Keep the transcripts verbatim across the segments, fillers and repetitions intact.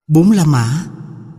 Bốn La Mã.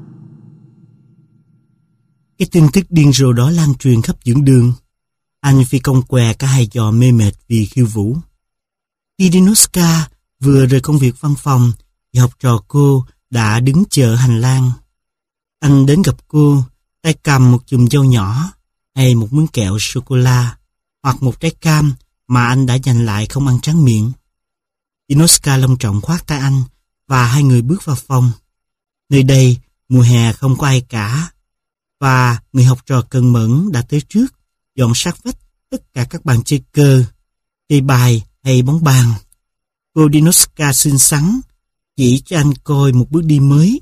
Cái tin tức điên rồ đó lan truyền khắp dưỡng đường. Anh phi công què cả hai giò mê mệt vì khiêu vũ. Khi Dinoska vừa rời công việc văn phòng, thì học trò cô đã đứng chờ hành lang. Anh đến gặp cô, tay cầm một chùm dâu nhỏ, hay một miếng kẹo sô-cô-la, hoặc một trái cam mà anh đã dành lại không ăn tráng miệng. Dinoska long trọng khoác tay anh, và hai người bước vào phòng. Nơi đây, mùa hè không có ai cả, và người học trò cần mẫn đã tới trước, dọn sát vách tất cả các bàn chơi cờ, chơi bài hay bóng bàn. Cô Dinoska xinh xắn, chỉ cho anh coi một bước đi mới.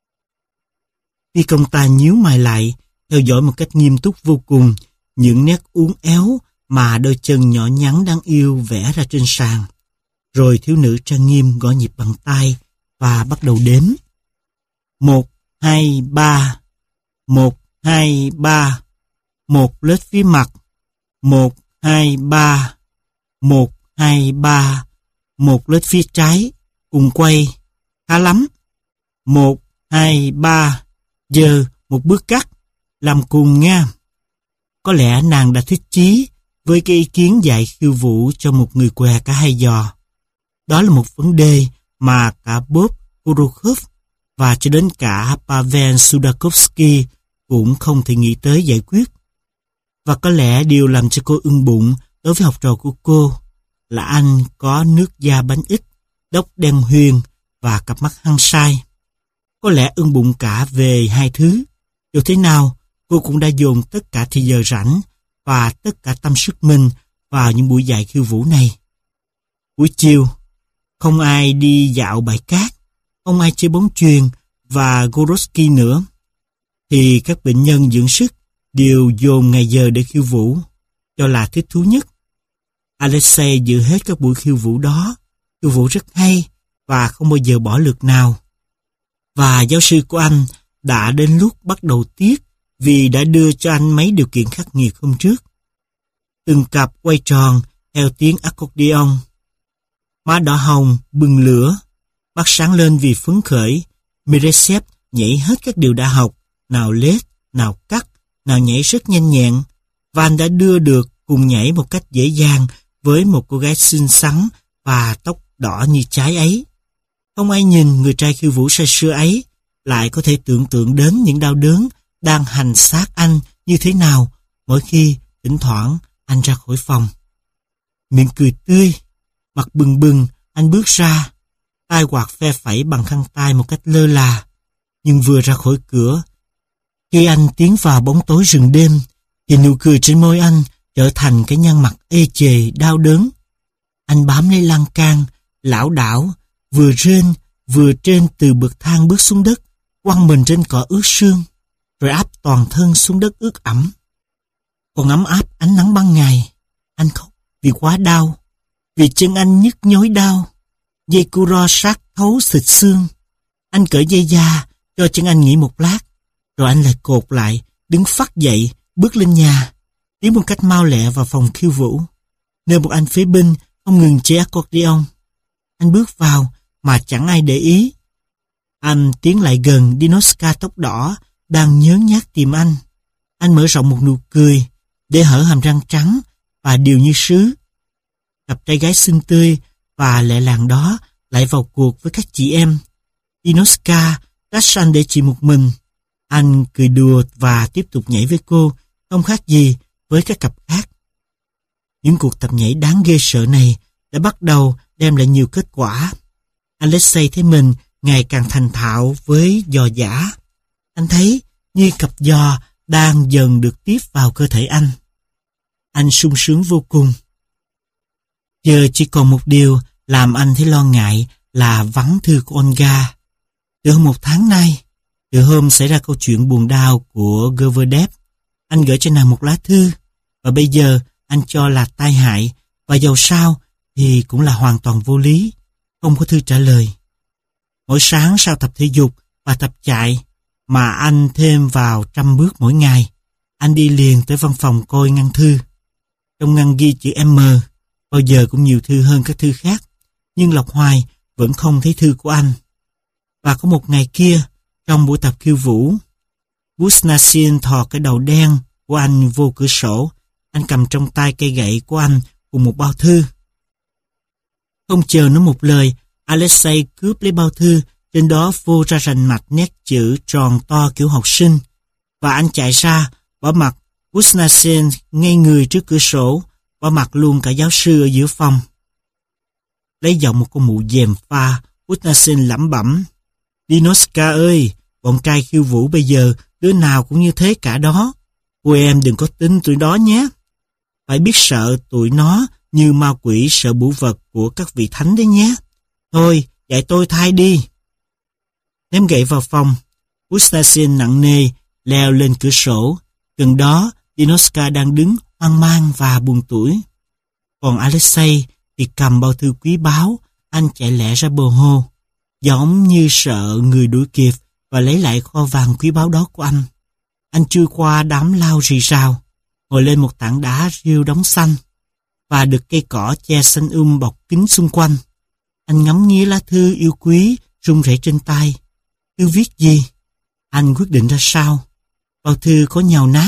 Phi công ta nhíu mày lại, theo dõi một cách nghiêm túc vô cùng những nét uốn éo mà đôi chân nhỏ nhắn đáng yêu vẽ ra trên sàn. Rồi thiếu nữ trang nghiêm gõ nhịp bằng tay và bắt đầu đếm. Một, hai, ba. Một, hai, ba. Một lết phía mặt. Một, hai, ba. Một, hai, ba. Một lết phía trái. Cùng quay. Khá lắm. Một, hai, ba. Giờ một bước cắt. Làm cùng nha. Có lẽ nàng đã thích chí với cái ý kiến dạy khiêu vũ cho một người què cả hai giò. Đó là một vấn đề mà cả Bob Korokhov và cho đến cả Pavel Sudakovsky cũng không thể nghĩ tới giải quyết. Và có lẽ điều làm cho cô ưng bụng đối với học trò của cô là anh có nước da bánh ít, tóc đen huyền và cặp mắt hăng say. Có lẽ ưng bụng cả về hai thứ. Dù thế nào, cô cũng đã dồn tất cả thời giờ rảnh và tất cả tâm sức mình vào những buổi dạy khiêu vũ này. Buổi chiều, không ai đi dạo bãi cát, không ai chơi bóng chuyền và Gorosky nữa, thì các bệnh nhân dưỡng sức đều dồn ngày giờ để khiêu vũ, cho là thích thú nhất. Alexei dự hết các buổi khiêu vũ đó, khiêu vũ rất hay và không bao giờ bỏ lượt nào. Và giáo sư của anh đã đến lúc bắt đầu tiếc vì đã đưa cho anh mấy điều kiện khắc nghiệt hôm trước. Từng cặp quay tròn theo tiếng accordion. Má đỏ hồng bừng lửa, mắt sáng lên vì phấn khởi. Miresev nhảy hết các điều đã học, nào lết, nào cắt, nào nhảy rất nhanh nhẹn. Và anh đã đưa được cùng nhảy một cách dễ dàng với một cô gái xinh xắn và tóc đỏ như trái ấy. Không ai nhìn người trai khiêu vũ say sưa ấy lại có thể tưởng tượng đến những đau đớn đang hành xác anh như thế nào mỗi khi thỉnh thoảng anh ra khỏi phòng. Miệng cười tươi, mặt bừng bừng, anh bước ra, tay quạt phe phẩy bằng khăn tay một cách lơ là. Nhưng vừa ra khỏi cửa, khi anh tiến vào bóng tối rừng đêm, thì nụ cười trên môi anh trở thành cái nhăn mặt ê chề đau đớn. Anh bám lấy lan can, lảo đảo, vừa rên vừa trên từ bậc thang bước xuống đất, quăng mình trên cỏ ướt sương, rồi áp toàn thân xuống đất ướt ẩm. Còn ấm áp ánh nắng ban ngày, anh khóc vì quá đau, vì chân anh nhức nhói đau. Dây cu ro sát thấu thịt xương. Anh cởi dây da cho chân anh nghỉ một lát, rồi anh lại cột lại, đứng phắt dậy, bước lên nhà, tiến một cách mau lẹ vào phòng khiêu vũ, nơi một anh phế binh không ngừng chơi accordion. Anh bước vào mà chẳng ai để ý. Anh tiến lại gần Dinoska tóc đỏ đang nhớ nhác tìm anh. Anh mở rộng một nụ cười để hở hàm răng trắng và điều như sứ. Cặp trai gái xinh tươi và lẹ làng đó lại vào cuộc với các chị em. Dinoska tách anh để chị một mình. Anh cười đùa và tiếp tục nhảy với cô, không khác gì với các cặp khác. Những cuộc tập nhảy đáng ghê sợ này đã bắt đầu đem lại nhiều kết quả. Alexei thấy mình ngày càng thành thạo với giò giả. Anh thấy như cặp giò đang dần được tiếp vào cơ thể anh. Anh sung sướng vô cùng. Giờ chỉ còn một điều làm anh thấy lo ngại là vắng thư của Olga. Từ hơn một tháng nay, từ hôm xảy ra câu chuyện buồn đau của Goverdev, anh gửi cho nàng một lá thư, và bây giờ anh cho là tai hại, và dầu sao thì cũng là hoàn toàn vô lý, không có thư trả lời. Mỗi sáng sau tập thể dục và tập chạy mà anh thêm vào trăm bước mỗi ngày, anh đi liền tới văn phòng coi ngăn thư. Trong ngăn ghi chữ M, bao giờ cũng nhiều thư hơn các thư khác, nhưng Lộc Hoài vẫn không thấy thư của anh. Và có một ngày kia, trong buổi tập khiêu vũ, Busnassin thò cái đầu đen của anh vô cửa sổ. Anh cầm trong tay cây gậy của anh cùng một bao thư. Không chờ nói một lời, Alexei cướp lấy bao thư, trên đó vô ra rành mạch nét chữ tròn to kiểu học sinh. Và anh chạy ra, bỏ mặc Busnassin ngay người trước cửa sổ, bỏ mặc luôn cả giáo sư ở giữa phòng. Lấy giọng một con mụ dèm pha, Busnassin lẩm bẩm: Dinoska ơi, bọn trai khiêu vũ bây giờ đứa nào cũng như thế cả đó. Cô em đừng có tin tụi đó nhé. Phải biết sợ tụi nó như ma quỷ sợ bửu vật của các vị thánh đấy nhé. Thôi, dạy tôi thay đi. Ném gậy vào phòng, Busnassin nặng nề leo lên cửa sổ. Gần đó, Dinoska đang đứng hoang mang và buồn tủi. Còn Alexei thì cầm bao thư quý báu, anh chạy lẹ ra bờ hồ, giống như sợ người đuổi kịp và lấy lại kho vàng quý báu đó của anh. Anh chui qua đám lao rì rào, ngồi lên một tảng đá rêu đóng xanh và được cây cỏ che xanh um bọc kín xung quanh. Anh ngắm nghía lá thư yêu quý run rẩy trên tay. Thư viết gì? Anh quyết định ra sao? Bao thư có nhàu nát.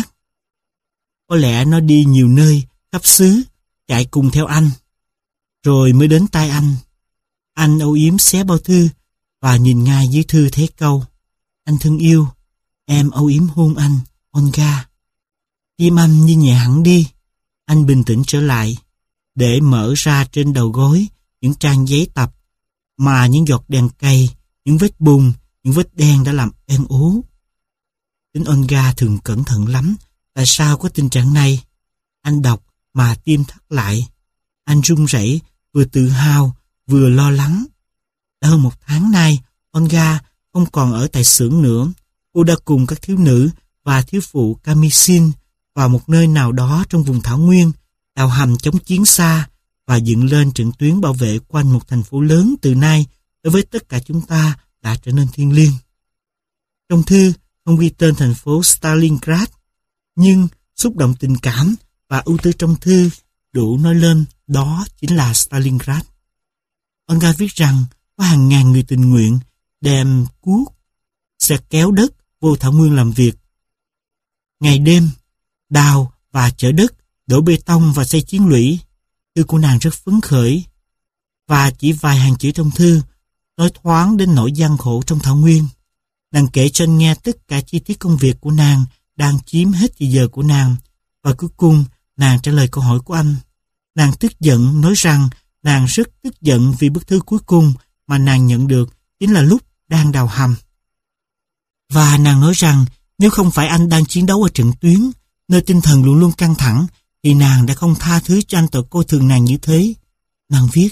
Có lẽ nó đi nhiều nơi, khắp xứ, chạy cùng theo anh. Rồi mới đến tay anh. Anh âu yếm xé bao thư và nhìn ngay dưới thư thế câu: Anh thân yêu, em âu yếm hôn anh, Olga. Tim anh như nhẹ hẳn đi. Anh bình tĩnh trở lại, để mở ra trên đầu gối những trang giấy tập mà những giọt đèn cay, những vết bùn, những vết đen đã làm êm ố. Tính Olga thường cẩn thận lắm. Tại sao có tình trạng này? Anh đọc mà tim thắt lại. Anh run rẩy, vừa tự hào, vừa lo lắng. Đã hơn một tháng nay, Olga không còn ở tại xưởng nữa. Cô đã cùng các thiếu nữ và thiếu phụ Kamisin vào một nơi nào đó trong vùng thảo nguyên, đào hầm chống chiến xa và dựng lên trận tuyến bảo vệ quanh một thành phố lớn từ nay đối với tất cả chúng ta đã trở nên thiêng liêng. Trong thư không ghi tên thành phố Stalingrad, nhưng xúc động tình cảm và ưu tư trong thư đủ nói lên đó chính là Stalingrad. Olga viết rằng có hàng ngàn người tình nguyện đem cuốc, xe kéo đất vô thảo nguyên làm việc. Ngày đêm, đào và chở đất, đổ bê tông và xây chiến lũy. Thư của nàng rất phấn khởi. Và chỉ vài hàng chữ trong thư nói thoáng đến nỗi gian khổ trong thảo nguyên. Nàng kể cho anh nghe tất cả chi tiết công việc của nàng đang chiếm hết thời giờ của nàng. Và cuối cùng, nàng trả lời câu hỏi của anh. Nàng tức giận nói rằng nàng rất tức giận vì bức thư cuối cùng mà nàng nhận được chính là lúc đang đào hầm. Và nàng nói rằng nếu không phải anh đang chiến đấu ở trận tuyến, nơi tinh thần luôn luôn căng thẳng, thì nàng đã không tha thứ cho anh tội coi thường nàng như thế. Nàng viết: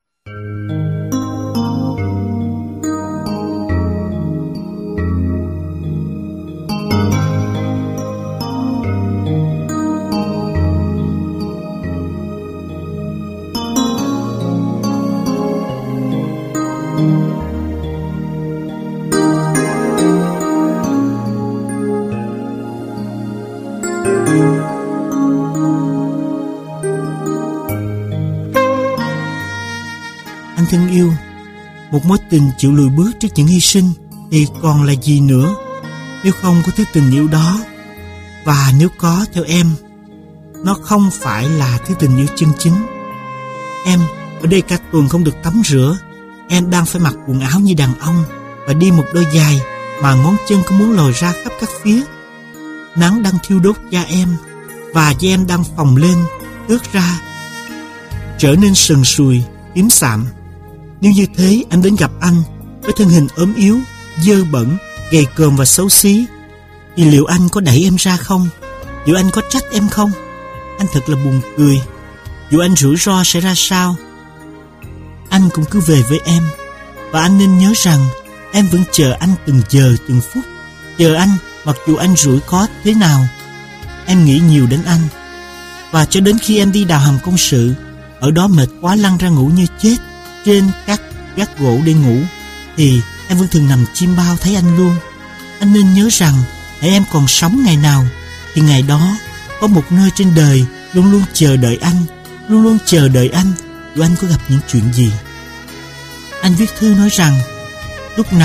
Anh thân yêu, một mối tình chịu lùi bước trước những hy sinh thì còn là gì nữa nếu không có thứ tình yêu đó. Và nếu có, theo em, nó không phải là thứ tình yêu chân chính. Em ở đây cả tuần không được tắm rửa. Em đang phải mặc quần áo như đàn ông và đi một đôi giày mà ngón chân cứ muốn lòi ra khắp các phía. Nắng đang thiêu đốt da em và da em đang phồng lên, ướt ra, trở nên sần sùi, tím sạm. Nếu như thế em đến gặp anh với thân hình ốm yếu, dơ bẩn, gầy còm và xấu xí, thì liệu anh có đẩy em ra không? Liệu anh có trách em không? Anh thật là buồn cười. Dù anh rủi ro sẽ ra sao, anh cũng cứ về với em. Và anh nên nhớ rằng em vẫn chờ anh từng giờ từng phút. Chờ anh mặc dù anh rủi có thế nào. Em nghĩ nhiều đến anh. Và cho đến khi em đi đào hầm công sự, ở đó mệt quá lăn ra ngủ như chết trên các gác gỗ để ngủ, thì em vẫn thường nằm chim bao thấy anh luôn. Anh nên nhớ rằng hãy em còn sống ngày nào, thì ngày đó có một nơi trên đời luôn luôn chờ đợi anh, luôn luôn chờ đợi anh dù anh có gặp những chuyện gì. Anh viết thư nói rằng lúc nào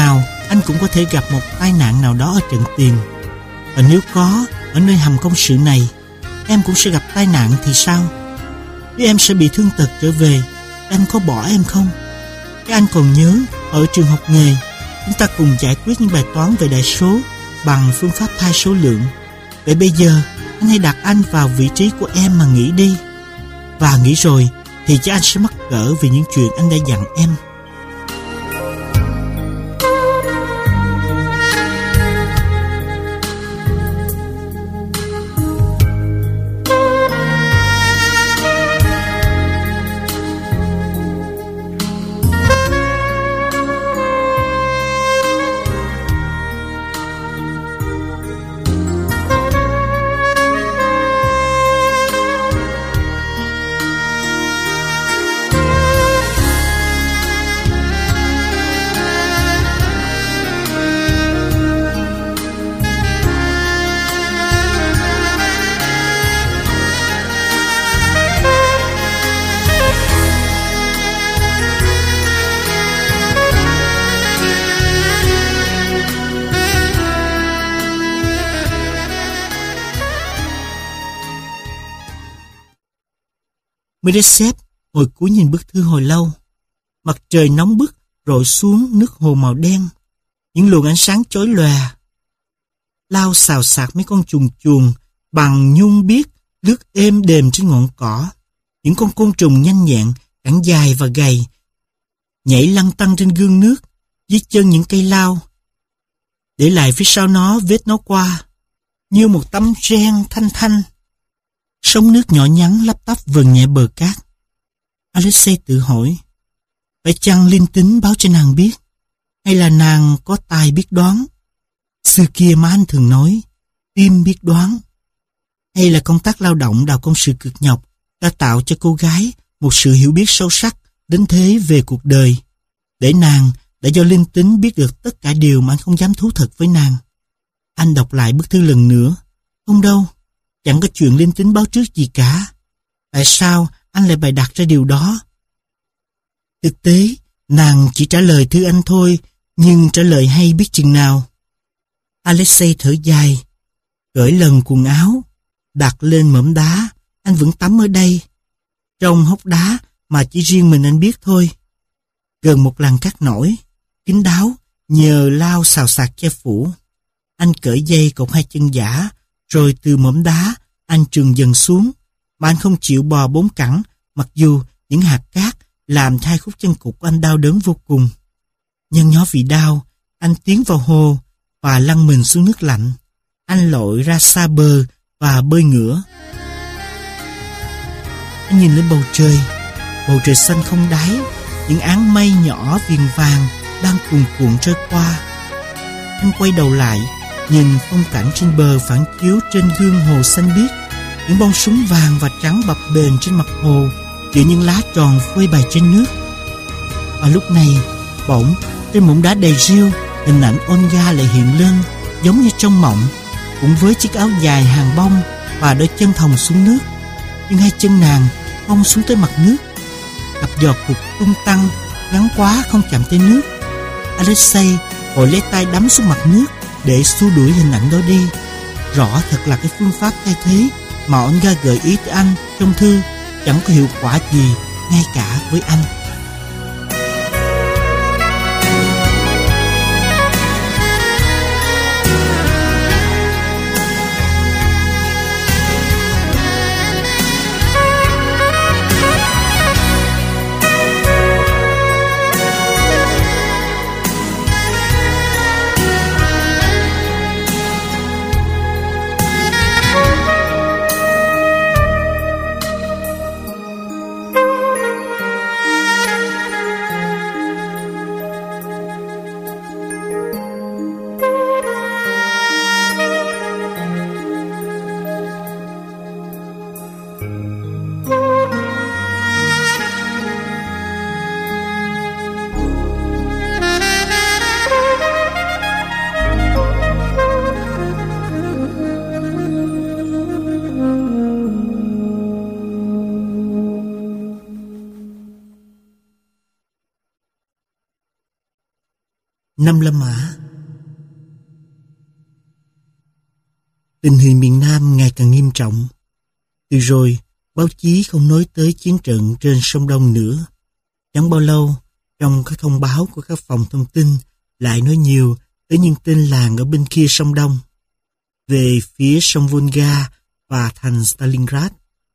anh cũng có thể gặp một tai nạn nào đó ở trận tiền. Và nếu có, ở nơi hầm công sự này, em cũng sẽ gặp tai nạn thì sao? Nếu em sẽ bị thương tật trở về, anh có bỏ em không? Các anh còn nhớ, ở trường học nghề, chúng ta cùng giải quyết những bài toán về đại số bằng phương pháp thay số lượng. Vậy bây giờ, anh hãy đặt anh vào vị trí của em mà nghĩ đi. Và nghĩ rồi, thì chắc anh sẽ mắc cỡ vì những chuyện anh đã dặn em. Meredith ngồi cúi nhìn bức thư hồi lâu. Mặt trời nóng bức rọi xuống nước hồ màu đen, những luồng ánh sáng chói lòa. Lao xào xạc mấy con chuồn chuồn bằng nhung biếc lướt êm đềm trên ngọn cỏ. Những con côn trùng nhanh nhẹn, cẳng dài và gầy, nhảy lăn tăn trên gương nước dưới chân những cây lao, để lại phía sau nó vết nó qua, như một tấm ren thanh thanh. Sóng nước nhỏ nhắn lấp tấp vần nhẹ bờ cát. Alexei tự hỏi, phải chăng linh tính báo cho nàng biết, hay là nàng có tài biết đoán? Xưa kia má anh thường nói, tim biết đoán. Hay là công tác lao động đào công sự cực nhọc đã tạo cho cô gái một sự hiểu biết sâu sắc đến thế về cuộc đời, để nàng đã do linh tính biết được tất cả điều mà anh không dám thú thật với nàng. Anh đọc lại bức thư lần nữa. Không đâu, chẳng có chuyện linh tính báo trước gì cả. Tại sao anh lại bày đặt ra điều đó? Thực tế, nàng chỉ trả lời thư anh thôi, nhưng trả lời hay biết chừng nào. Alexei thở dài, cởi lần quần áo, đặt lên mỏm đá. Anh vẫn tắm ở đây, trong hốc đá mà chỉ riêng mình anh biết thôi. Gần một làn cát nổi, kín đáo, nhờ lao xào xạc che phủ. Anh cởi dây cột hai chân giả, rồi từ mỏm đá anh trườn dần xuống, mà anh không chịu bò bốn cẳng, mặc dù những hạt cát làm hai khúc chân cụt của anh đau đớn vô cùng. Nhăn nhó vì đau, anh tiến vào hồ và lăn mình xuống nước lạnh. Anh lội ra xa bờ và bơi ngửa. Anh nhìn lên bầu trời, bầu trời xanh không đáy, những áng mây nhỏ viền vàng đang cuồn cuộn trôi qua. Anh quay đầu lại, nhìn phong cảnh trên bờ phản chiếu trên gương hồ xanh biếc, những bông súng vàng và trắng bập bềnh trên mặt hồ, giữa những lá tròn phơi bày trên nước. Và lúc này, bỗng trên mỏm đá đầy rêu, hình ảnh Olga lại hiện lên, giống như trong mộng, cũng với chiếc áo dài hàng bông và đôi chân thòng xuống nước. Nhưng hai chân nàng không xuống tới mặt nước, cặp giò cục tung tăng ngắn quá không chạm tới nước. Alexei vội lấy tay đắm xuống mặt nước để xua đuổi hình ảnh đó đi. Rõ thật là cái phương pháp thay thế mà Olga gợi ý tới anh trong thư chẳng có hiệu quả gì ngay cả với anh. Năm La Mã. Tình hình miền Nam ngày càng nghiêm trọng. Từ rồi, báo chí không nói tới chiến trận trên sông Đông nữa. Chẳng bao lâu, trong các thông báo của các phòng thông tin lại nói nhiều tới những tên làng ở bên kia sông Đông, về phía sông Volga và thành Stalingrad.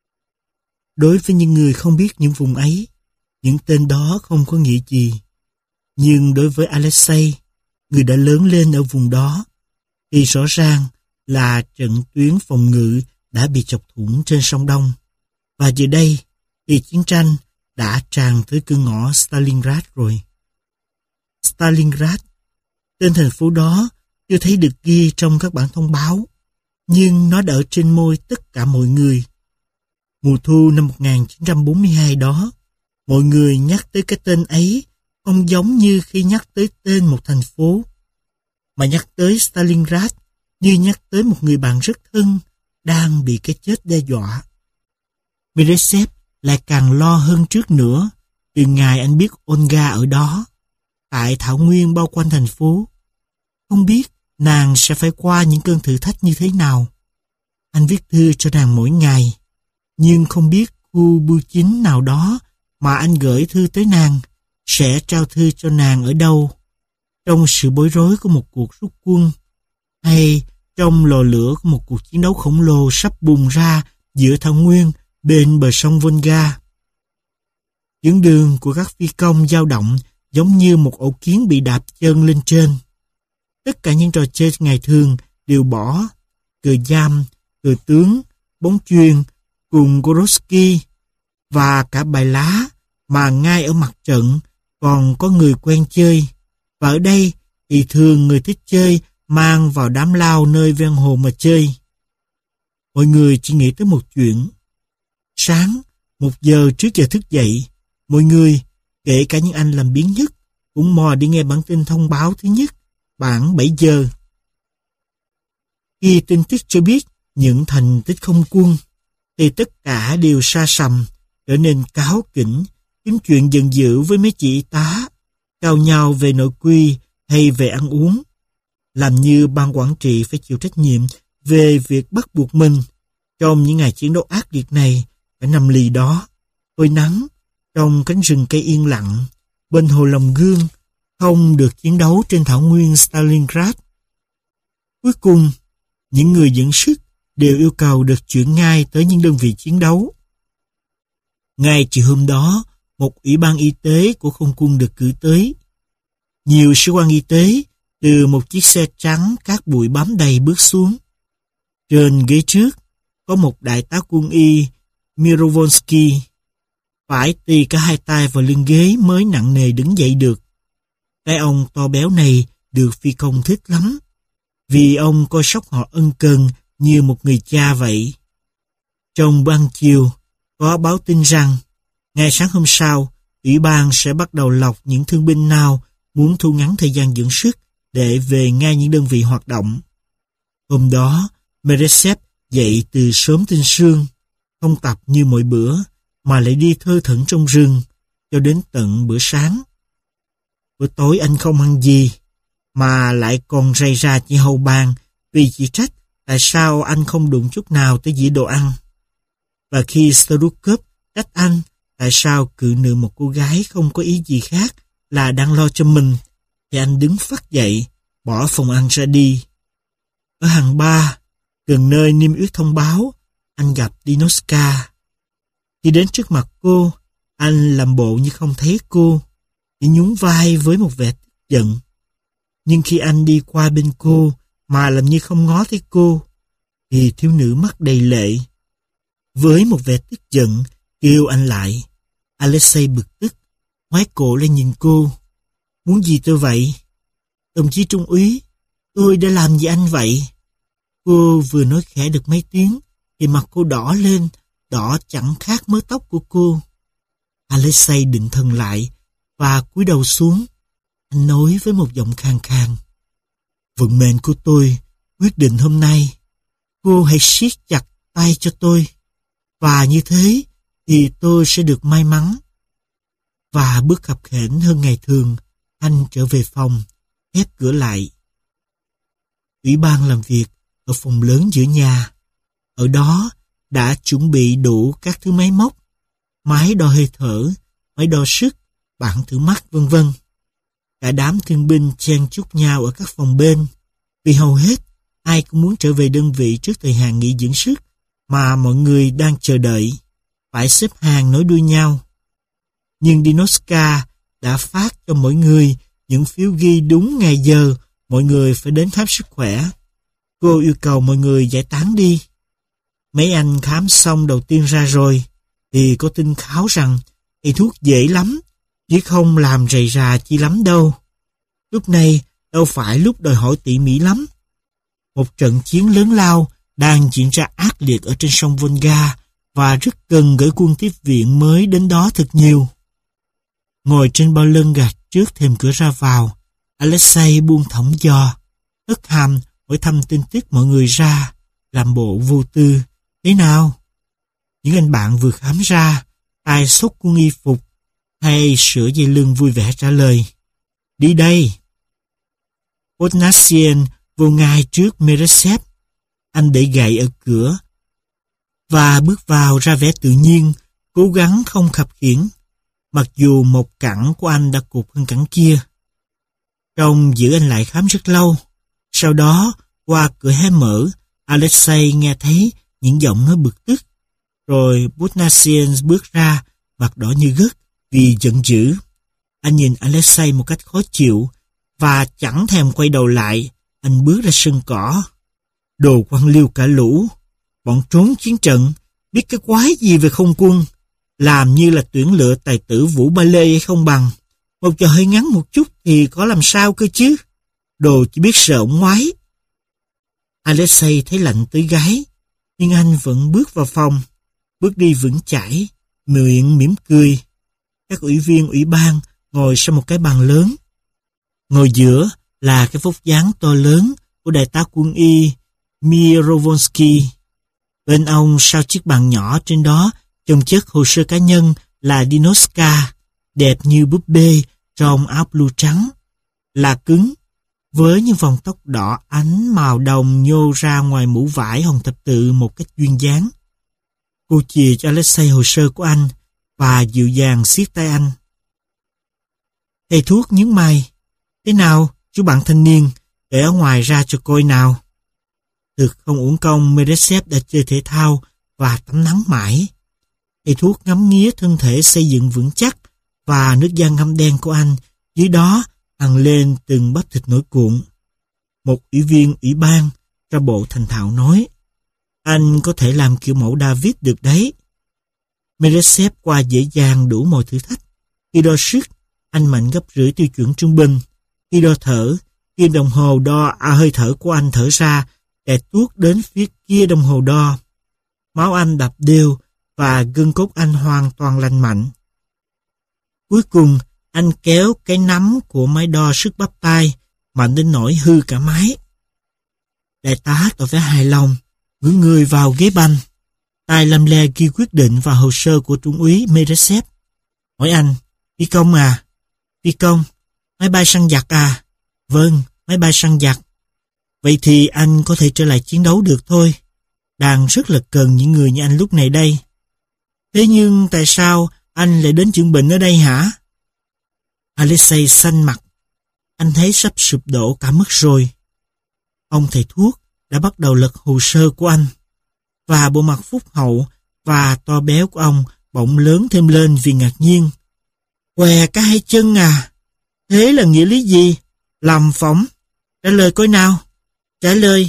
Đối với những người không biết những vùng ấy, những tên đó không có nghĩa gì. Nhưng đối với Alexei, người đã lớn lên ở vùng đó, thì rõ ràng là trận tuyến phòng ngự đã bị chọc thủng trên sông Đông. Và giờ đây thì chiến tranh đã tràn tới cửa ngõ Stalingrad rồi. Stalingrad, tên thành phố đó chưa thấy được ghi trong các bản thông báo, nhưng nó đã ở trên môi tất cả mọi người. Mùa thu năm một nghìn chín trăm bốn mươi hai đó, mọi người nhắc tới cái tên ấy không giống như khi nhắc tới tên một thành phố, mà nhắc tới Stalingrad như nhắc tới một người bạn rất thân đang bị cái chết đe dọa. Meresev lại càng lo hơn trước nữa từ ngày anh biết Olga ở đó, tại thảo nguyên bao quanh thành phố. Không biết nàng sẽ phải qua những cơn thử thách như thế nào. Anh viết thư cho nàng mỗi ngày, nhưng không biết khu bưu chính nào đó mà anh gửi thư tới nàng sẽ trao thư cho nàng ở đâu, trong sự bối rối của một cuộc rút quân, hay trong lò lửa của một cuộc chiến đấu khổng lồ sắp bùng ra giữa thảo nguyên bên bờ sông Volga. Dẫn đường của các phi công dao động giống như một ổ kiến bị đạp chân lên trên. Tất cả những trò chơi ngày thường đều bỏ, cờ giam, cờ tướng, bóng chuyền cùng Gorosky và cả bài lá mà ngay ở mặt trận còn có người quen chơi. Và ở đây thì thường người thích chơi mang vào đám lao nơi ven hồ mà chơi. Mọi người chỉ nghĩ tới một chuyện. Sáng, một giờ trước giờ thức dậy, mọi người, kể cả những anh làm biếng nhất, cũng mò đi nghe bản tin thông báo thứ nhất, bản bảy giờ. Khi tin tức cho biết những thành tích không quân, thì tất cả đều sa sầm, trở nên cáu kỉnh, kiếm chuyện giận dữ với mấy chị y tá, cào nhau về nội quy hay về ăn uống, làm như ban quản trị phải chịu trách nhiệm về việc bắt buộc mình trong những ngày chiến đấu ác liệt này phải nằm lì đó, phơi nắng, trong cánh rừng cây yên lặng, bên hồ Lòng Gương, không được chiến đấu trên thảo nguyên Stalingrad. Cuối cùng, những người dẫn sức đều yêu cầu được chuyển ngay tới những đơn vị chiến đấu. Ngay chiều hôm đó, một ủy ban y tế của không quân được cử tới. Nhiều sĩ quan y tế từ một chiếc xe trắng cát bụi bám đầy bước xuống. Trên ghế trước có một đại tá quân y Mirovonsky, phải tì cả hai tay vào lưng ghế mới nặng nề đứng dậy được. Cái ông to béo này được phi công thích lắm, vì ông coi sóc họ ân cần như một người cha vậy. Trong ban chiều, có báo tin rằng, ngày sáng hôm sau, ủy ban sẽ bắt đầu lọc những thương binh nào muốn thu ngắn thời gian dưỡng sức để về ngay những đơn vị hoạt động. Hôm đó, Meresev dậy từ sớm tinh sương, không tập như mọi bữa, mà lại đi thơ thẩn trong rừng, cho đến tận bữa sáng. Bữa tối anh không ăn gì, mà lại còn rầy ra chị hầu bàn vì chỉ trách tại sao anh không đụng chút nào tới dĩa đồ ăn. Và khi Starukov trách anh tại sao cự nữ một cô gái không có ý gì khác là đang lo cho mình, thì anh đứng phắt dậy, bỏ phòng ăn ra đi. Ở hàng ba, gần nơi niêm yết thông báo, anh gặp Dinoska. Khi đến trước mặt cô, anh làm bộ như không thấy cô, chỉ nhún vai với một vẻ tức giận. Nhưng khi anh đi qua bên cô mà làm như không ngó thấy cô, thì thiếu nữ mắt đầy lệ. Với một vẻ tức giận, kêu anh lại. Alexei bực tức, ngoái cổ lên nhìn cô. Muốn gì tôi vậy? Đồng chí trung úy, tôi đã làm gì anh vậy? Cô vừa nói khẽ được mấy tiếng, thì mặt cô đỏ lên, đỏ chẳng khác mớ tóc của cô. Alexei định thần lại, và cúi đầu xuống. Anh nói với một giọng khàn khàn. Vận mệnh của tôi quyết định hôm nay. Cô hãy siết chặt tay cho tôi. Và như thế thì tôi sẽ được may mắn. Và bước khập khểnh hơn ngày thường, anh trở về phòng, khép cửa lại. Ủy ban làm việc ở phòng lớn giữa nhà. Ở đó đã chuẩn bị đủ các thứ máy móc, máy đo hơi thở, máy đo sức, bảng thử mắt, vân vân. Cả đám thương binh chen chúc nhau ở các phòng bên, vì hầu hết ai cũng muốn trở về đơn vị trước thời hạn nghỉ dưỡng sức mà mọi người đang chờ đợi, phải xếp hàng nối đuôi nhau. Nhưng Dinoska đã phát cho mỗi người những phiếu ghi đúng ngày giờ mọi người phải đến khám sức khỏe. Cô yêu cầu mọi người giải tán đi. Mấy anh khám xong đầu tiên ra rồi, thì cô tin kháo rằng thầy thuốc dễ lắm, chứ không làm rầy rà chi lắm đâu. Lúc này đâu phải lúc đòi hỏi tỉ mỉ lắm. Một trận chiến lớn lao đang diễn ra ác liệt ở trên sông Volga và rất cần gửi quân tiếp viện mới đến đó thật nhiều. Ngồi trên bao lân gạch trước thềm cửa ra vào, Alexei buông thõng giò, hất hàm hỏi thăm tin tức mọi người ra, làm bộ vô tư. Thế nào? Những anh bạn vừa khám ra, tay xốc quân y phục hay sửa dây lưng vui vẻ trả lời. Đi đây. Podnasian vô ngay trước Meresev. Anh để gậy ở cửa và bước vào ra vẻ tự nhiên, cố gắng không khập khiễng, mặc dù một cẳng của anh đã cụt hơn cẳng kia. Trông giữ anh lại khám rất lâu. Sau đó, qua cửa hé mở, Alexei nghe thấy những giọng nói bực tức. Rồi Podnasian bước ra, mặt đỏ như gấc vì giận dữ. Anh nhìn Alexei một cách khó chịu và chẳng thèm quay đầu lại. Anh bước ra sân cỏ. Đồ quan liêu cả lũ, bọn trốn chiến trận, biết cái quái gì về không quân, làm như là tuyển lựa tài tử vũ ba lê hay không bằng. Một trò hơi ngắn một chút thì có làm sao cơ chứ. Đồ chỉ biết sợ ổng ngoái. Alexei thấy lạnh tới gáy, nhưng anh vẫn bước vào phòng, bước đi vững chãi, miệng mỉm cười. Các ủy viên ủy ban ngồi sau một cái bàn lớn. Ngồi giữa là cái vóc dáng to lớn của đại tá quân y Mirovonsky. Bên ông sau chiếc bàn nhỏ trên đó chồng chất hồ sơ cá nhân là Dinoska, đẹp như búp bê trong áo blue trắng, là cứng, với những vòng tóc đỏ ánh màu đồng nhô ra ngoài mũ vải hồng thập tự một cách duyên dáng. Cô chìa cho Alexei hồ sơ của anh và dịu dàng siết tay anh. Thầy thuốc nhướng mày. Thế nào, chú bạn thanh niên, để ở ngoài ra cho coi nào. Thực không uổng công Meresev đã chơi thể thao và tắm nắng mãi. Thầy thuốc ngắm nghía thân thể xây dựng vững chắc và nước da ngăm đen của anh, dưới đó hằn lên từng bắp thịt nổi cuộn. Một ủy viên ủy ban ra bộ thành thạo nói, anh có thể làm kiểu mẫu David được đấy. Meresev qua dễ dàng đủ mọi thử thách. Khi đo sức, anh mạnh gấp rưỡi tiêu chuẩn trung bình. Khi đo thở, kim đồng hồ đo à, hơi thở của anh thở ra để tuốt đến phía kia đồng hồ đo. Máu anh đập đều và gân cốt anh hoàn toàn lành mạnh. Cuối cùng, anh kéo cái nắm của máy đo sức bắp tay mạnh đến nỗi hư cả máy. Đại tá tỏ vẻ hài lòng, ngửa người vào ghế banh, tay lăm le ghi quyết định vào hồ sơ của trung úy Meresev. Hỏi anh, phi công à? Phi công, máy bay săn giặc à? Vâng, máy bay săn giặc. Vậy thì anh có thể trở lại chiến đấu được thôi. Đang rất là cần những người như anh lúc này đây. Thế nhưng tại sao anh lại đến chữa bệnh ở đây hả? Alexei xanh mặt. Anh thấy sắp sụp đổ cả mất rồi. Ông thầy thuốc đã bắt đầu lật hồ sơ của anh. Và bộ mặt phúc hậu và to béo của ông bỗng lớn thêm lên vì ngạc nhiên. Què cả hai chân à? Thế là nghĩa lý gì? Làm phỏng. Trả lời coi nào. Trả lời.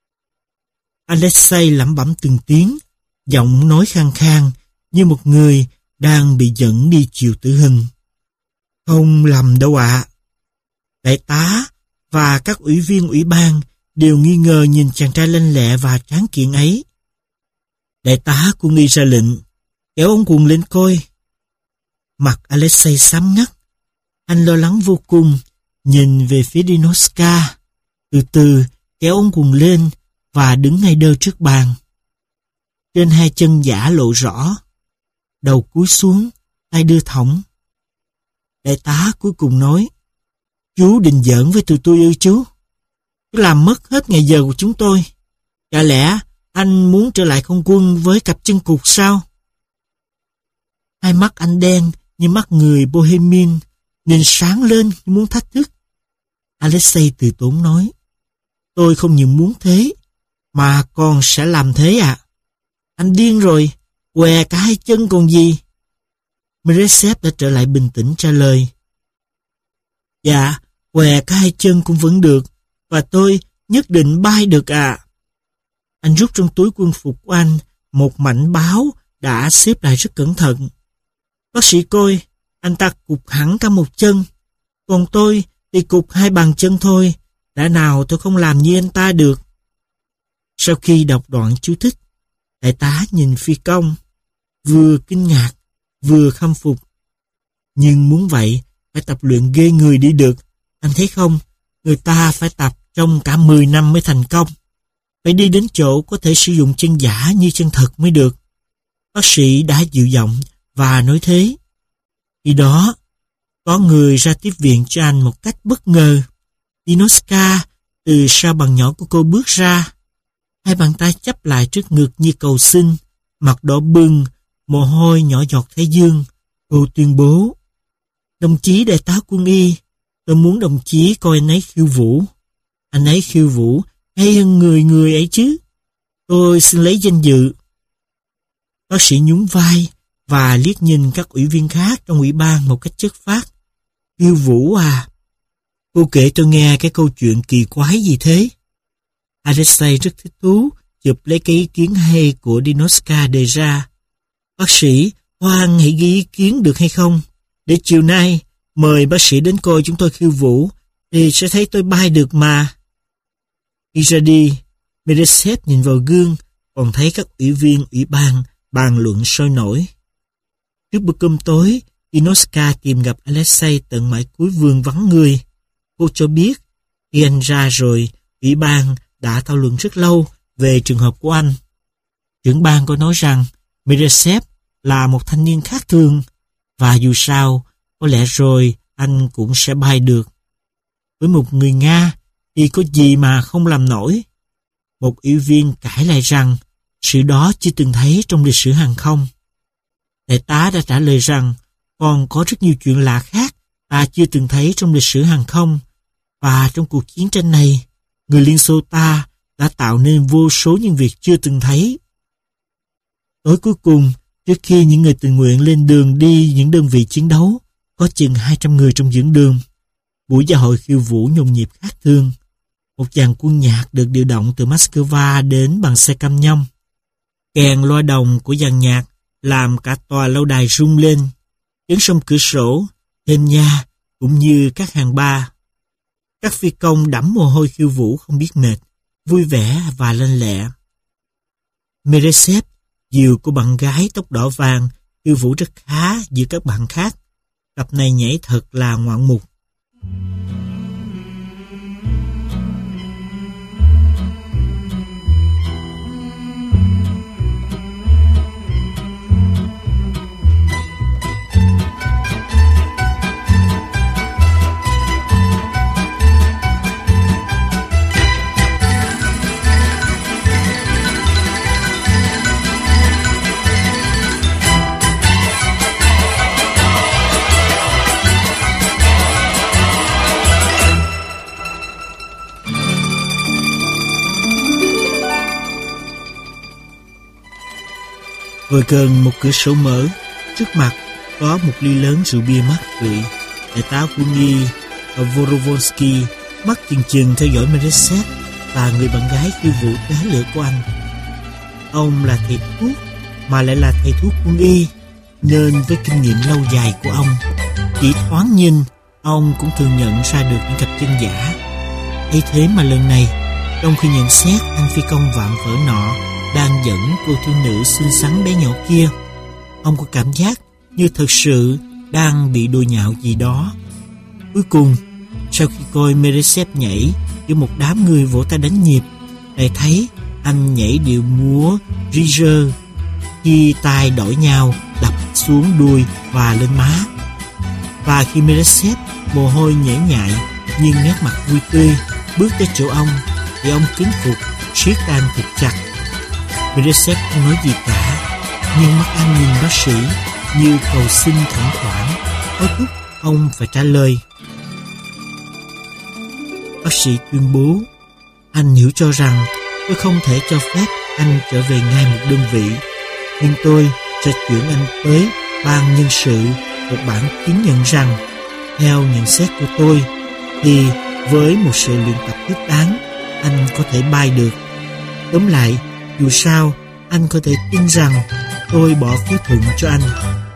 Alexei lẩm bẩm từng tiếng, giọng nói khang khang như một người đang bị dẫn đi chiều tử hình. Không lầm đâu ạ. À. Đại tá và các ủy viên ủy ban đều nghi ngờ nhìn chàng trai lanh lẹ và tráng kiện ấy. Đại tá cũng đi ra lệnh, kéo ông quần lên coi. Mặt Alexei xám ngắt. Anh lo lắng vô cùng, nhìn về phía Dinoska, từ từ kéo ông quần lên và đứng ngay đơ trước bàn. Trên hai chân giả lộ rõ, đầu cúi xuống, tay đưa thõng. Đại tá cuối cùng nói, chú định giỡn với tụi tôi ư chú? Chú làm mất hết ngày giờ của chúng tôi. Chả lẽ anh muốn trở lại không quân với cặp chân cụt sao? Hai mắt anh đen như mắt người Bohemian, nhìn sáng lên như muốn thách thức. Alexei từ tốn nói, tôi không những muốn thế, mà còn sẽ làm thế ạ. À? Anh điên rồi, què cả hai chân còn gì? Meresev đã trở lại bình tĩnh trả lời. Dạ, què cả hai chân cũng vẫn được, và tôi nhất định bay được ạ. À. Anh rút trong túi quân phục của anh một mảnh báo đã xếp lại rất cẩn thận. Bác sĩ coi, anh ta cụt hẳn cả một chân, còn tôi thì cụt hai bàn chân thôi, đã nào tôi không làm như anh ta được. Sau khi đọc đoạn chú thích, đại tá nhìn phi công, vừa kinh ngạc, vừa khâm phục. Nhưng muốn vậy, phải tập luyện ghê người đi được. Anh thấy không, người ta phải tập trong cả mười năm mới thành công. Phải đi đến chỗ có thể sử dụng chân giả như chân thật mới được. Bác sĩ đã dịu giọng và nói thế. Khi đó, có người ra tiếp viện cho anh một cách bất ngờ. Dinoska từ sau bàn nhỏ của cô bước ra. Hai bàn tay chắp lại trước ngực như cầu xin, mặt đỏ bừng, mồ hôi nhỏ giọt thái dương. Cô tuyên bố, đồng chí đại tá quân y, tôi muốn đồng chí coi anh ấy khiêu vũ. Anh ấy khiêu vũ hay hơn người người ấy chứ. Tôi xin lấy danh dự. Bác sĩ nhún vai và liếc nhìn các ủy viên khác trong ủy ban một cách chất phác. Khiêu vũ à? Cô kể tôi nghe cái câu chuyện kỳ quái gì thế? Alexei rất thích thú, chụp lấy cái ý kiến hay của Dinoska đề ra. Bác sĩ, hoan hãy ghi ý kiến được hay không? Để chiều nay, mời bác sĩ đến coi chúng tôi khiêu vũ, thì sẽ thấy tôi bay được mà. Khi ra đi, Meresev nhìn vào gương, còn thấy các ủy viên ủy ban bàn luận sôi nổi. Trước bữa cơm tối, Dinoska tìm gặp Alexei tận mãi cuối vườn vắng người. Cô cho biết, khi anh ra rồi, ủy ban đã thảo luận rất lâu về trường hợp của anh. Trưởng ban có nói rằng Meresev là một thanh niên khác thường, và dù sao, có lẽ rồi anh cũng sẽ bay được. Với một người Nga thì có gì mà không làm nổi. Một ủy viên cãi lại rằng sự đó chưa từng thấy trong lịch sử hàng không. Đại tá đã trả lời rằng còn có rất nhiều chuyện lạ khác ta chưa từng thấy trong lịch sử hàng không, và trong cuộc chiến tranh này, người Liên Xô ta đã tạo nên vô số những việc chưa từng thấy. Tối cuối cùng, trước khi những người tình nguyện lên đường đi những đơn vị chiến đấu, có chừng hai trăm người trong dưỡng đường. Buổi dạ hội khiêu vũ nhộn nhịp khác thường. Một dàn quân nhạc được điều động từ Moscow đến bằng xe cam nhông. Kèn loa đồng của dàn nhạc làm cả tòa lâu đài rung lên. Tiếng sông cửa sổ, thêm nha, cũng như các hàng ba. Các phi công đẫm mồ hôi khiêu vũ không biết mệt, vui vẻ và lanh lẹ. Meresev, dìu cô bạn gái tóc đỏ vàng, khiêu vũ rất khá giữa các bạn khác. Cặp này nhảy thật là ngoạn mục. Vừa gần một cửa sổ mở, trước mặt có một ly lớn rượu bia mát rượi. Đại tá quân y Vorovonsky mắt chừng chừng theo dõi Meresev và người bạn gái khiêu vũ té lửa của anh. Ông là thầy thuốc, mà lại là thầy thuốc quân y, nên với kinh nghiệm lâu dài của ông, chỉ thoáng nhìn, ông cũng thường nhận ra được những cặp chân giả. Ấy thế mà lần này, trong khi nhận xét anh phi công vạm vỡ nọ đang dẫn cô thiếu nữ xinh xắn bé nhỏ kia, ông có cảm giác như thật sự đang bị đùa nhạo gì đó. Cuối cùng, sau khi coi Meresev nhảy với một đám người vỗ tay đánh nhịp, lại thấy anh nhảy điệu múa Rieger, khi tay đổi nhau đập xuống đuôi và lên má. Và khi Meresev mồ hôi nhễ nhại nhưng nét mặt vui tươi bước tới chỗ ông, thì ông kính phục siết tay anh thật chặt. Meredith không nói gì cả, nhưng mắt anh nhìn bác sĩ như cầu xin khẩn khoản, hối thúc ông phải trả lời. Bác sĩ tuyên bố, anh hiểu cho rằng tôi không thể cho phép anh trở về ngay một đơn vị, nhưng tôi sẽ chuyển anh tới ban nhân sự một bản chứng nhận rằng, theo nhận xét của tôi, thì với một sự luyện tập thích đáng, anh có thể bay được. Tóm lại, dù sao, anh có thể tin rằng tôi bỏ phiếu thuận cho anh.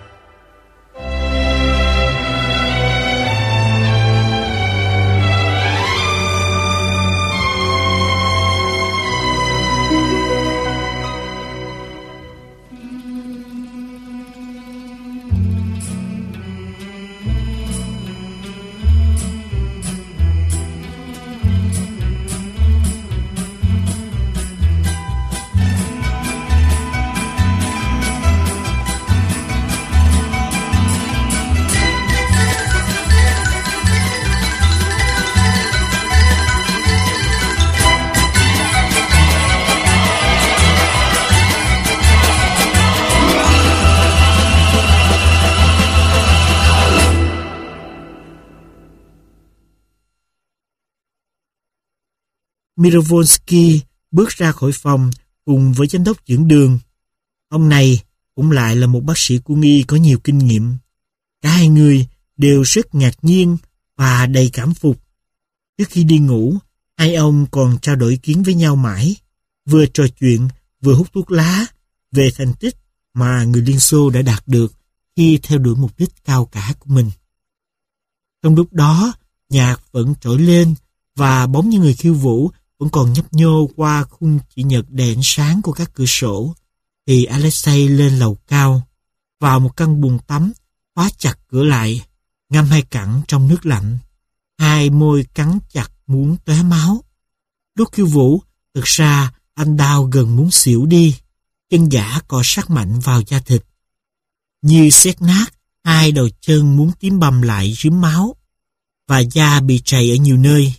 Mirovolsky bước ra khỏi phòng cùng với giám đốc dưỡng đường. Ông này cũng lại là một bác sĩ quân y có nhiều kinh nghiệm. Cả hai người đều rất ngạc nhiên và đầy cảm phục. Trước khi đi ngủ, hai ông còn trao đổi ý kiến với nhau mãi, vừa trò chuyện vừa hút thuốc lá về thành tích mà người Liên Xô đã đạt được khi theo đuổi mục đích cao cả của mình. Trong lúc đó, nhạc vẫn trỗi lên và bóng những người khiêu vũ vẫn còn nhấp nhô qua khung chỉ nhật đèn ánh sáng của các cửa sổ, thì Alexei lên lầu cao, vào một căn buồng tắm, khóa chặt cửa lại, ngâm hai cẳng trong nước lạnh, hai môi cắn chặt muốn tóe máu. Lúc khiêu vũ, thực ra anh đau gần muốn xỉu đi, chân giả cọ sát mạnh vào da thịt. Như xét nát, hai đầu chân muốn tím bầm lại rướm máu, và da bị trầy ở nhiều nơi.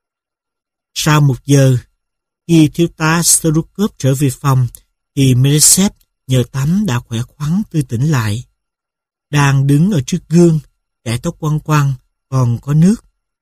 Sau một giờ, khi thiếu tá Sterukov trở về phòng, thì Meredith nhờ tắm đã khỏe khoắn tươi tỉnh lại. Đang đứng ở trước gương, chải tóc quăn quăn, còn có nước.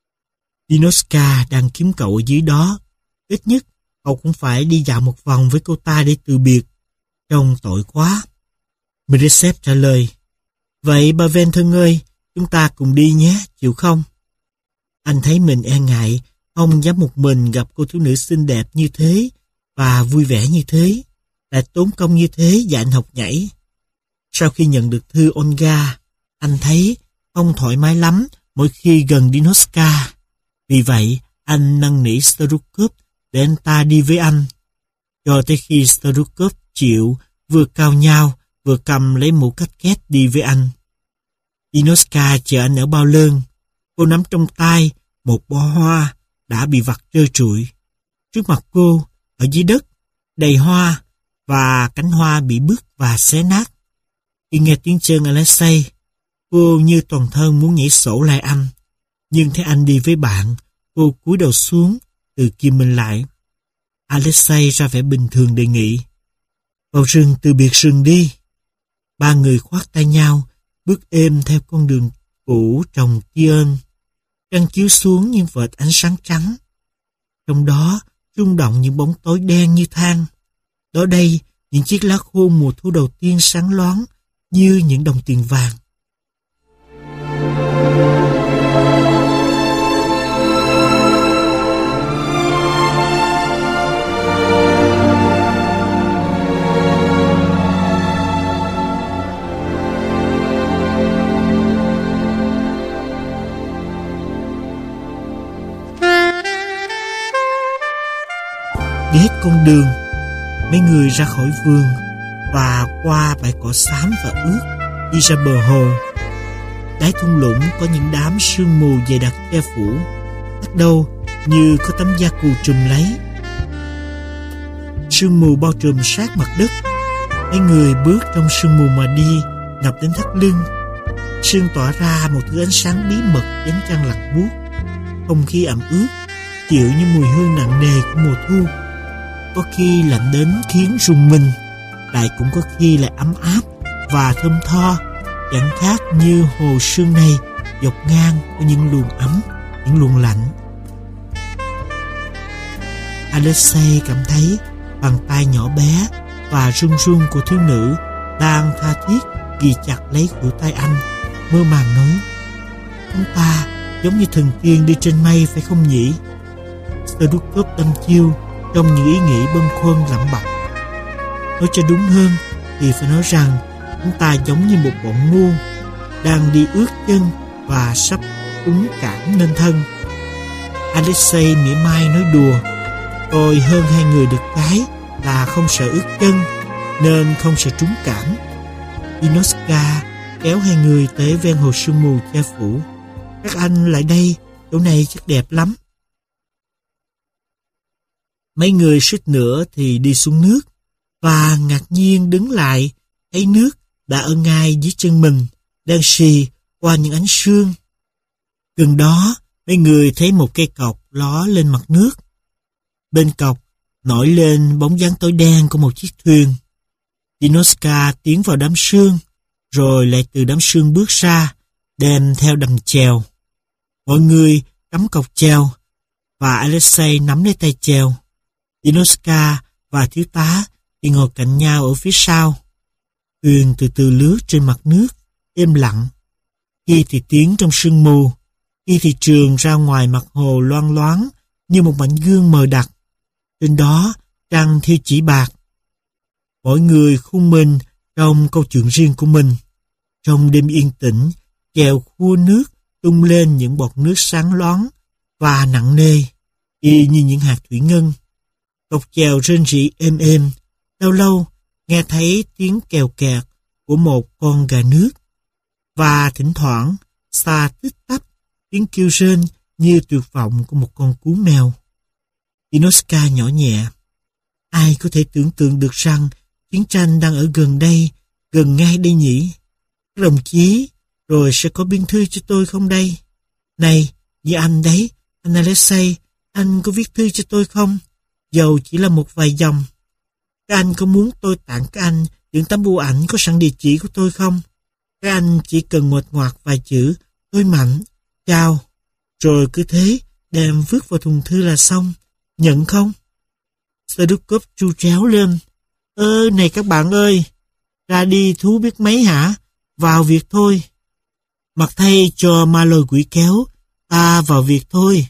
Dinoska đang kiếm cậu ở dưới đó. Ít nhất, cậu cũng phải đi dạo một vòng với cô ta để từ biệt. Trông tội quá. Meredith trả lời, vậy bà Ven thân ơi, chúng ta cùng đi nhé, chịu không? Anh thấy mình e ngại, không dám một mình gặp cô thiếu nữ xinh đẹp như thế và vui vẻ như thế, lại tốn công như thế dạy anh học nhảy. Sau khi nhận được thư Olga, anh thấy không thoải mái lắm mỗi khi gần Dinoska. Vì vậy, anh năn nỉ Sterukov để anh ta đi với anh. Cho tới khi Sterukov chịu, vừa cao nhau, vừa cầm lấy mũ cách két đi với anh. Dinoska chờ anh ở bao lơn. Cô nắm trong tay một bó hoa đã bị vặt trơ trụi. Trước mặt cô, ở dưới đất, đầy hoa và cánh hoa bị bứt và xé nát. Khi nghe tiếng chân Alexei, cô như toàn thân muốn nhảy sổ lại anh. Nhưng thấy anh đi với bạn, cô cúi đầu xuống, tự kìm mình lại. Alexei ra vẻ bình thường đề nghị, vào rừng từ biệt rừng đi. Ba người khoác tay nhau, bước êm theo con đường cũ trồng Tiơn. Trăng chiếu xuống những vệt ánh sáng trắng. Trong đó rung động những bóng tối đen như than. Đó đây, những chiếc lá khô mùa thu đầu tiên sáng loáng như những đồng tiền vàng. Đi hết con đường, mấy người ra khỏi vườn và qua bãi cỏ xám và ướt, đi ra bờ hồ. Đáy thung lũng có những đám sương mù dày đặc che phủ, cách đâu như có tấm da cừu trùm lấy. Sương mù bao trùm sát mặt đất. Mấy người bước trong sương mù mà đi, ngập đến thắt lưng. Sương tỏa ra một thứ ánh sáng bí mật đến trăng lặng buốt. Không khí ẩm ướt, chịu như mùi hương nặng nề của mùa thu. có khi lạnh đến khiến rùng mình, lại cũng có khi lại ấm áp và thơm tho, chẳng khác như hồ sương này dọc ngang có những luồng ấm, những luồng lạnh. Alexei cảm thấy bàn tay nhỏ bé và run run của thiếu nữ đang tha thiết ghi chặt lấy khuỷu tay anh, mơ màng nói: "Chúng ta giống như thần tiên đi trên mây phải không nhỉ?" Serduchov đăm chiêu trong những ý nghĩ bâng khuâng lẩm bẩm. Nói cho đúng hơn thì phải nói rằng chúng ta giống như một bọn ngu đang đi ướt chân và sắp úng cảm nên thân. Alexei mỉa mai nói đùa: "Tôi hơn hai người được cái là không sợ ướt chân, nên không sợ trúng cảm." Inoska kéo hai người tới ven hồ sương mù che phủ. "Các anh lại đây, chỗ này chắc đẹp lắm." Mấy người suýt nữa thì đi xuống nước, và ngạc nhiên đứng lại thấy nước đã ở ngay dưới chân mình, đang xì qua những ánh sương. Gần đó, mấy người thấy một cây cọc ló lên mặt nước. Bên cọc nổi lên bóng dáng tối đen của một chiếc thuyền. Inoska tiến vào đám sương, rồi lại từ đám sương bước ra, đem theo đầm chèo. Mọi người cắm cọc chèo, và Alexei nắm lấy tay chèo. Inoska và thiếu tá thì ngồi cạnh nhau ở phía sau. Thuyền từ từ lướt trên mặt nước, êm lặng. Khi thì tiến trong sương mù, khi thì trườn ra ngoài mặt hồ loang loáng như một mảnh gương mờ đặc. Trên đó trăng thiêu chỉ bạc. Mỗi người khung mình trong câu chuyện riêng của mình. Trong đêm yên tĩnh, chèo khua nước tung lên những bọt nước sáng loáng và nặng nề, y như những hạt thủy ngân. Cọc chèo rên rỉ êm êm, lâu lâu nghe thấy tiếng kèo kẹt của một con gà nước, và thỉnh thoảng xa tích tắp tiếng kêu rên như tuyệt vọng của một con cú mèo. Inoska nhỏ nhẹ: "Ai có thể tưởng tượng được rằng chiến tranh đang ở gần đây, gần ngay đây nhỉ? Các đồng chí, rồi sẽ có biên thư cho tôi không đây? Này, như anh đấy, anh Alexei, anh có viết thư cho tôi không? Dầu chỉ là một vài dòng. Các anh có muốn tôi tặng các anh những tấm bưu ảnh có sẵn địa chỉ của tôi không? Các anh chỉ cần ngoạch ngoạc vài chữ: tôi Mạnh, chào, rồi cứ thế đem vứt vào thùng thư là xong. Nhận không?" Serduchov tru tréo lên: "Ơ, này các bạn ơi, ra đi thú biết mấy hả? Vào việc thôi. Mặc thay cho ma lôi quỷ kéo, ta vào việc thôi."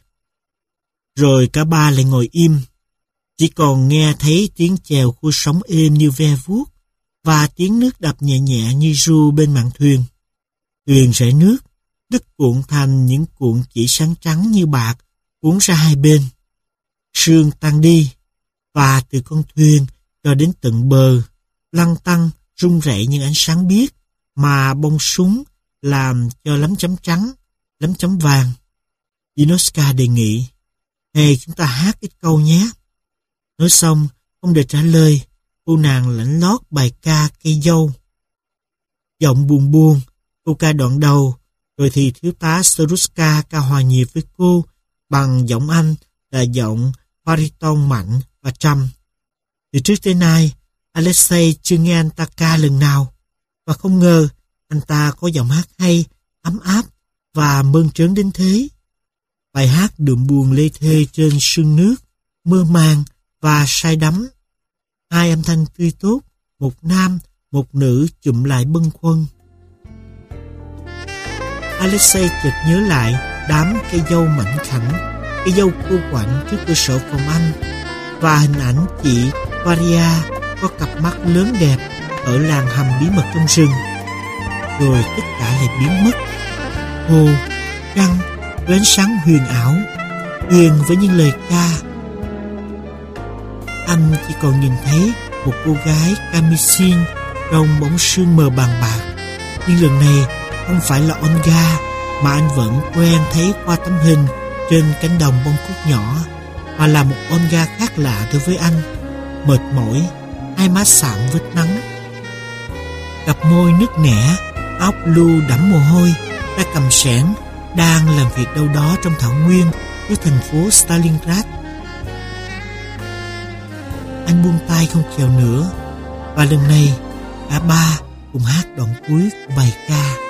Rồi cả ba lại ngồi im, chỉ còn nghe thấy tiếng chèo khua sóng êm như ve vuốt và tiếng nước đập nhẹ nhẹ như ru bên mạn thuyền. Thuyền rẽ nước, đứt cuộn thành những cuộn chỉ sáng trắng như bạc cuốn ra hai bên. Sương tan đi, và từ con thuyền cho đến tận bờ, lăn tăn rung rẩy những ánh sáng biếc mà bông súng làm cho lấm chấm trắng, lấm chấm vàng. Inoska đề nghị: "Hey, chúng ta hát ít câu nhé." Nói xong, không để trả lời, cô nàng lãnh lót bài ca cây dâu. Giọng buồn buồn, cô ca đoạn đầu, rồi thì thiếu tá Seruska ca hòa nhịp với cô bằng giọng Anh là giọng bariton mạnh và trầm. Từ trước tới nay, Alexei chưa nghe anh ta ca lần nào, và không ngờ anh ta có giọng hát hay, ấm áp và mơn trớn đến thế. Bài hát đượm buồn lê thê trên sương nước, mơ màng và say đắm. Hai âm thanh tươi tốt, một nam, một nữ chụm lại bâng khuâng. Alexei chợt nhớ lại đám cây dâu mảnh khảnh, cây dâu cô quạnh trước cửa sổ phòng anh, và hình ảnh chị Varia có cặp mắt lớn đẹp ở làng hầm bí mật trong rừng. Rồi tất cả lại biến mất. Hồ, trăng, với ánh sáng huyền ảo, huyền với những lời ca. Anh chỉ còn nhìn thấy một cô gái camisin trong bóng sương mờ bàn bạc. Nhưng lần này không phải là Olga mà anh vẫn quen thấy qua tấm hình trên cánh đồng bông cúc nhỏ, mà là một Olga khác lạ đối với anh, mệt mỏi, hai má sạm vết nắng, cặp môi nứt nẻ, áo blue đẫm mồ hôi, tay cầm xẻng, đang làm việc đâu đó trong thảo nguyên của thành phố Stalingrad. anh buông tay không chèo nữa. Và lần này cả ba cùng hát đoạn cuối của bài ca.